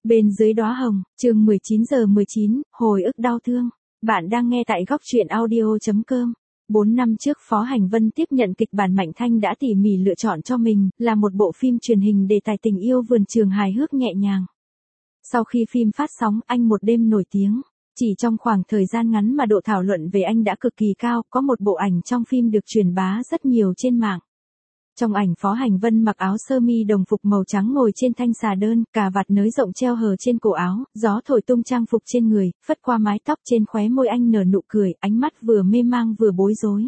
Bên dưới đóa hồng, chương 19:19, hồi ức đau thương. Bạn đang nghe tại góc truyện audio.com. 4 năm trước Phó Hành Vân tiếp nhận kịch bản Mạnh Thanh đã tỉ mỉ lựa chọn cho mình, là một bộ phim truyền hình đề tài tình yêu vườn trường hài hước nhẹ nhàng. Sau khi phim phát sóng, anh một đêm nổi tiếng. Chỉ trong khoảng thời gian ngắn mà độ thảo luận về anh đã cực kỳ cao, có một bộ ảnh trong phim được truyền bá rất nhiều trên mạng. Trong ảnh Phó Hành Vân mặc áo sơ mi đồng phục màu trắng ngồi trên thanh xà đơn, cà vạt nới rộng treo hờ trên cổ áo, gió thổi tung trang phục trên người, phất qua mái tóc trên khóe môi anh nở nụ cười, ánh mắt vừa mê mang vừa bối rối.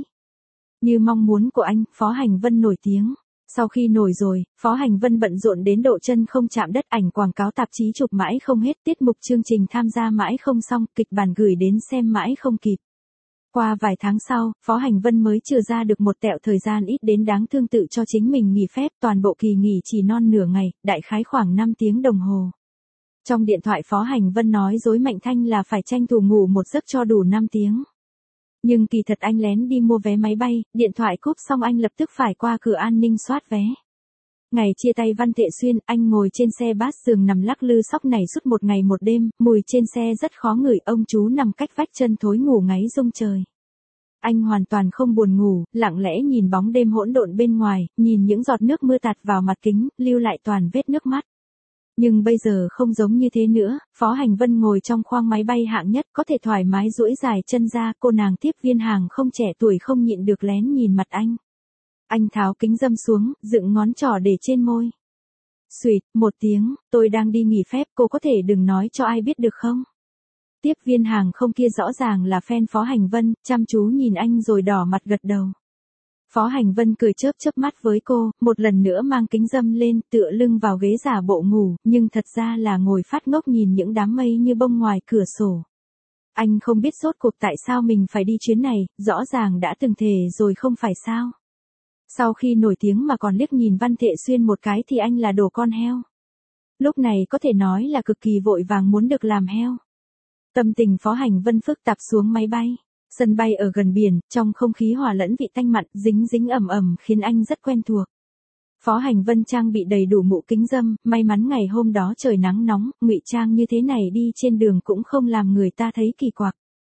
Như mong muốn của anh, Phó Hành Vân nổi tiếng. Sau khi nổi rồi, Phó Hành Vân bận rộn đến độ chân không chạm đất, ảnh quảng cáo tạp chí chụp mãi không hết, tiết mục chương trình tham gia mãi không xong, kịch bản gửi đến xem mãi không kịp. Qua vài tháng sau, Phó Hành Vân mới trừ ra được một tẹo thời gian ít đến đáng tương tự cho chính mình nghỉ phép, toàn bộ kỳ nghỉ chỉ non nửa ngày, đại khái khoảng 5 tiếng đồng hồ. Trong điện thoại Phó Hành Vân nói dối Mạnh Thanh là phải tranh thủ ngủ một giấc cho đủ 5 tiếng. Nhưng kỳ thật anh lén đi mua vé máy bay, điện thoại cúp xong anh lập tức phải qua cửa an ninh soát vé. Ngày chia tay Văn Thệ Xuyên, anh ngồi trên xe bát giường nằm lắc lư sóc này suốt một ngày một đêm, mùi trên xe rất khó ngửi, ông chú nằm cách vách chân thối ngủ ngáy rung trời. Anh hoàn toàn không buồn ngủ, lặng lẽ nhìn bóng đêm hỗn độn bên ngoài, nhìn những giọt nước mưa tạt vào mặt kính, lưu lại toàn vết nước mắt. Nhưng bây giờ không giống như thế nữa, Phó Hành Vân ngồi trong khoang máy bay hạng nhất, có thể thoải mái duỗi dài chân ra, cô nàng tiếp viên hàng không trẻ tuổi không nhịn được lén nhìn mặt anh. Anh tháo kính râm xuống, dựng ngón trỏ để trên môi. Xuỵt, một tiếng, tôi đang đi nghỉ phép, cô có thể đừng nói cho ai biết được không? Tiếp viên hàng không kia rõ ràng là fan Phó Hành Vân, chăm chú nhìn anh rồi đỏ mặt gật đầu. Phó Hành Vân cười chớp chớp mắt với cô, một lần nữa mang kính râm lên, tựa lưng vào ghế giả bộ ngủ, nhưng thật ra là ngồi phát ngốc nhìn những đám mây như bông ngoài cửa sổ. Anh không biết rốt cuộc tại sao mình phải đi chuyến này, rõ ràng đã từng thề rồi không phải sao? Sau khi nổi tiếng mà còn liếc nhìn Văn Thệ Xuyên một cái thì anh là đồ con heo. Lúc này có thể nói là cực kỳ vội vàng muốn được làm heo. Tâm tình Phó Hành Vân phức tạp xuống máy bay. Sân bay ở gần biển, trong không khí hòa lẫn vị tanh mặn, dính dính ẩm ẩm khiến anh rất quen thuộc. Phó Hành Vân trang bị đầy đủ mũ kính râm, may mắn ngày hôm đó trời nắng nóng, ngụy trang như thế này đi trên đường cũng không làm người ta thấy kỳ quặc.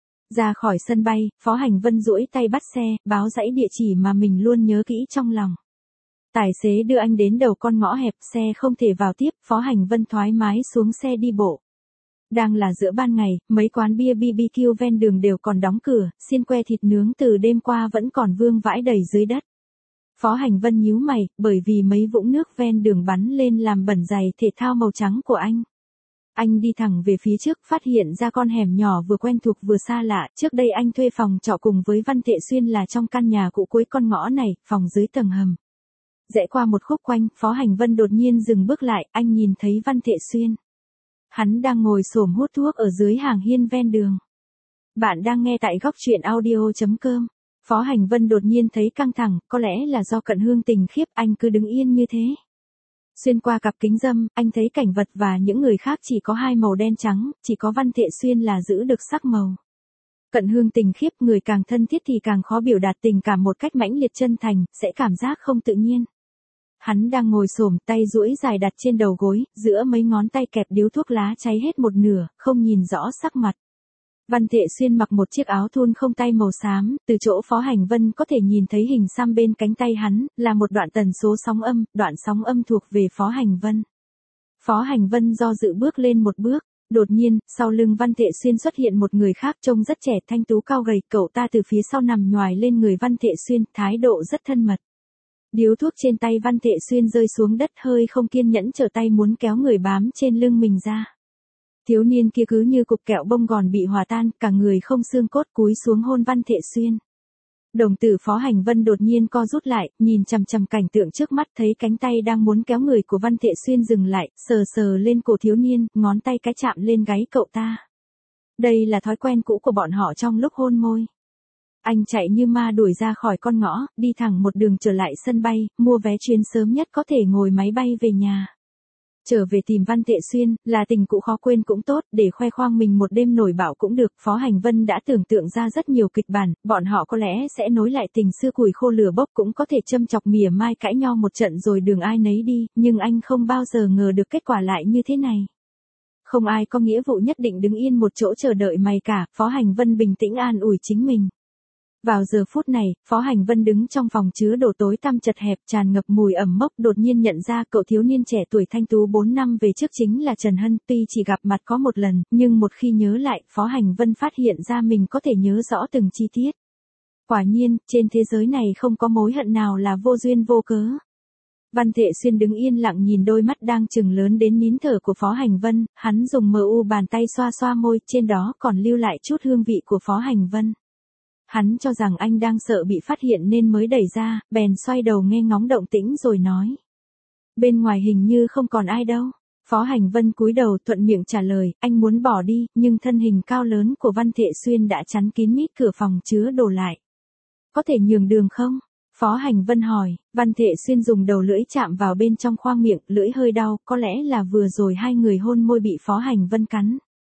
Ra khỏi sân bay, Phó Hành Vân duỗi tay bắt xe, báo dãy địa chỉ mà mình luôn nhớ kỹ trong lòng. Tài xế đưa anh đến đầu con ngõ hẹp, xe không thể vào tiếp, Phó Hành Vân thoải mái xuống xe đi bộ. Đang là giữa ban ngày, mấy quán bia BBQ ven đường đều còn đóng cửa, xiên que thịt nướng từ đêm qua vẫn còn vương vãi đầy dưới đất. Phó Hành Vân nhíu mày, bởi vì mấy vũng nước ven đường bắn lên làm bẩn giày thể thao màu trắng của anh. Anh đi thẳng về phía trước, phát hiện ra con hẻm nhỏ vừa quen thuộc vừa xa lạ, trước đây anh thuê phòng trọ cùng với Văn Thệ Xuyên là trong căn nhà cũ cuối con ngõ này, phòng dưới tầng hầm. Rẽ qua một khúc quanh, Phó Hành Vân đột nhiên dừng bước lại, anh nhìn thấy Văn Thệ Xuyên. Hắn đang ngồi xổm hút thuốc ở dưới hàng hiên ven đường. Bạn đang nghe tại góc truyện audio.com. Phó Hành Vân đột nhiên thấy căng thẳng, có lẽ là do cận hương tình khiếp, anh cứ đứng yên như thế. Xuyên qua cặp kính râm, anh thấy cảnh vật và những người khác chỉ có hai màu đen trắng, chỉ có Văn Thệ Xuyên là giữ được sắc màu. Cận hương tình khiếp, người càng thân thiết thì càng khó biểu đạt tình cảm một cách mãnh liệt chân thành, sẽ cảm giác không tự nhiên. Hắn đang ngồi xổm, tay duỗi dài đặt trên đầu gối, giữa mấy ngón tay kẹp điếu thuốc lá cháy hết một nửa, không nhìn rõ sắc mặt. Văn Thệ Xuyên mặc một chiếc áo thun không tay màu xám, từ chỗ Phó Hành Vân có thể nhìn thấy hình xăm bên cánh tay hắn, là một đoạn tần số sóng âm, đoạn sóng âm thuộc về Phó Hành Vân. Phó Hành Vân do dự bước lên một bước, đột nhiên, sau lưng Văn Thệ Xuyên xuất hiện một người khác trông rất trẻ, thanh tú cao gầy, cậu ta từ phía sau nằm nhoài lên người Văn Thệ Xuyên, thái độ rất thân mật. Điếu thuốc trên tay Văn Thệ Xuyên rơi xuống đất, hơi không kiên nhẫn trở tay muốn kéo người bám trên lưng mình ra. Thiếu niên kia cứ như cục kẹo bông gòn bị hòa tan, cả người không xương cốt cúi xuống hôn Văn Thệ Xuyên. Đồng tử Phó Hành Vân đột nhiên co rút lại, nhìn chằm chằm cảnh tượng trước mắt, thấy cánh tay đang muốn kéo người của Văn Thệ Xuyên dừng lại, sờ sờ lên cổ thiếu niên, ngón tay cái chạm lên gáy cậu ta. Đây là thói quen cũ của bọn họ trong lúc hôn môi. Anh chạy như ma đuổi ra khỏi con ngõ, đi thẳng một đường trở lại sân bay, mua vé chuyến sớm nhất có thể ngồi máy bay về nhà. Trở về tìm Văn Thệ Xuyên, là tình cũ khó quên cũng tốt, để khoe khoang mình một đêm nổi bạo cũng được. Phó Hành Vân đã tưởng tượng ra rất nhiều kịch bản, bọn họ có lẽ sẽ nối lại tình xưa củi khô lửa bốc, cũng có thể châm chọc mỉa mai cãi nhau một trận rồi đường ai nấy đi, nhưng anh không bao giờ ngờ được kết quả lại như thế này. Không ai có nghĩa vụ nhất định đứng yên một chỗ chờ đợi mày cả, Phó Hành Vân bình tĩnh an ủi chính mình. Vào giờ phút này, Phó Hành Vân đứng trong phòng chứa đồ tối tăm chật hẹp tràn ngập mùi ẩm mốc, đột nhiên nhận ra cậu thiếu niên trẻ tuổi thanh tú 4 năm về trước chính là Trần Hân. Tuy chỉ gặp mặt có một lần, nhưng một khi nhớ lại, Phó Hành Vân phát hiện ra mình có thể nhớ rõ từng chi tiết. Quả nhiên, trên thế giới này không có mối hận nào là vô duyên vô cớ. Văn Thệ Xuyên đứng yên lặng nhìn đôi mắt đang trừng lớn đến nín thở của Phó Hành Vân, hắn dùng mờ u bàn tay xoa xoa môi, trên đó còn lưu lại chút hương vị của Phó Hành Vân. Hắn cho rằng anh đang sợ bị phát hiện nên mới đẩy ra, bèn xoay đầu nghe ngóng động tĩnh rồi nói. Bên ngoài hình như không còn ai đâu. Phó Hành Vân cúi đầu thuận miệng trả lời, anh muốn bỏ đi, nhưng thân hình cao lớn của Văn Thệ Xuyên đã chắn kín mít cửa phòng chứa đồ lại. Có thể nhường đường không? Phó Hành Vân hỏi. Văn Thệ Xuyên dùng đầu lưỡi chạm vào bên trong khoang miệng, lưỡi hơi đau, có lẽ là vừa rồi hai người hôn môi bị Phó Hành Vân cắn.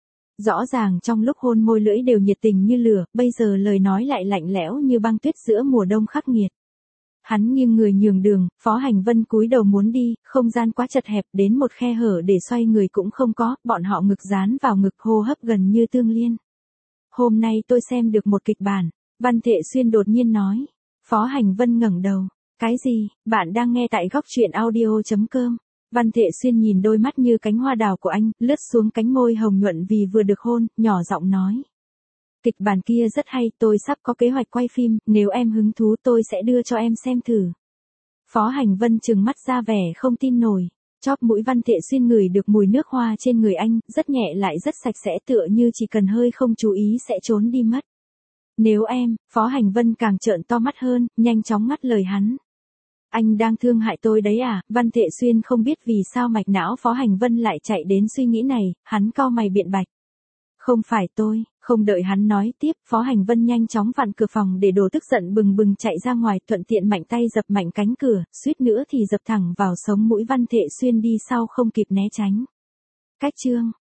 Rõ ràng trong lúc hôn môi lưỡi đều nhiệt tình như lửa, bây giờ lời nói lại lạnh lẽo như băng tuyết giữa mùa đông khắc nghiệt. Hắn nghiêng người nhường đường, Phó Hành Vân cúi đầu muốn đi, không gian quá chật hẹp, đến một khe hở để xoay người cũng không có, bọn họ ngực dán vào ngực, hô hấp gần như tương liên. Hôm nay tôi xem được một kịch bản, Văn Thệ Xuyên đột nhiên nói. Phó Hành Vân ngẩng đầu. Cái gì? Bạn đang nghe tại góc truyện audio.com. Văn Thệ Xuyên nhìn đôi mắt như cánh hoa đào của anh, lướt xuống cánh môi hồng nhuận vì vừa được hôn, nhỏ giọng nói. Kịch bản kia rất hay, tôi sắp có kế hoạch quay phim, nếu em hứng thú tôi sẽ đưa cho em xem thử. Phó Hành Vân trừng mắt ra vẻ không tin nổi. Chóp mũi Văn Thệ Xuyên ngửi được mùi nước hoa trên người anh, rất nhẹ lại rất sạch sẽ, tựa như chỉ cần hơi không chú ý sẽ trốn đi mất. Nếu em, Phó Hành Vân càng trợn to mắt hơn, nhanh chóng ngắt lời hắn. Anh đang thương hại tôi đấy à? Văn Thệ Xuyên không biết vì sao mạch não Phó Hành Vân lại chạy đến suy nghĩ này, hắn cau mày biện bạch. Không phải tôi. Không đợi hắn nói tiếp, Phó Hành Vân nhanh chóng vặn cửa phòng để đồ tức giận bừng bừng chạy ra ngoài, thuận tiện mạnh tay dập mạnh cánh cửa, suýt nữa thì dập thẳng vào sống mũi Văn Thệ Xuyên đi sau không kịp né tránh. Cách chương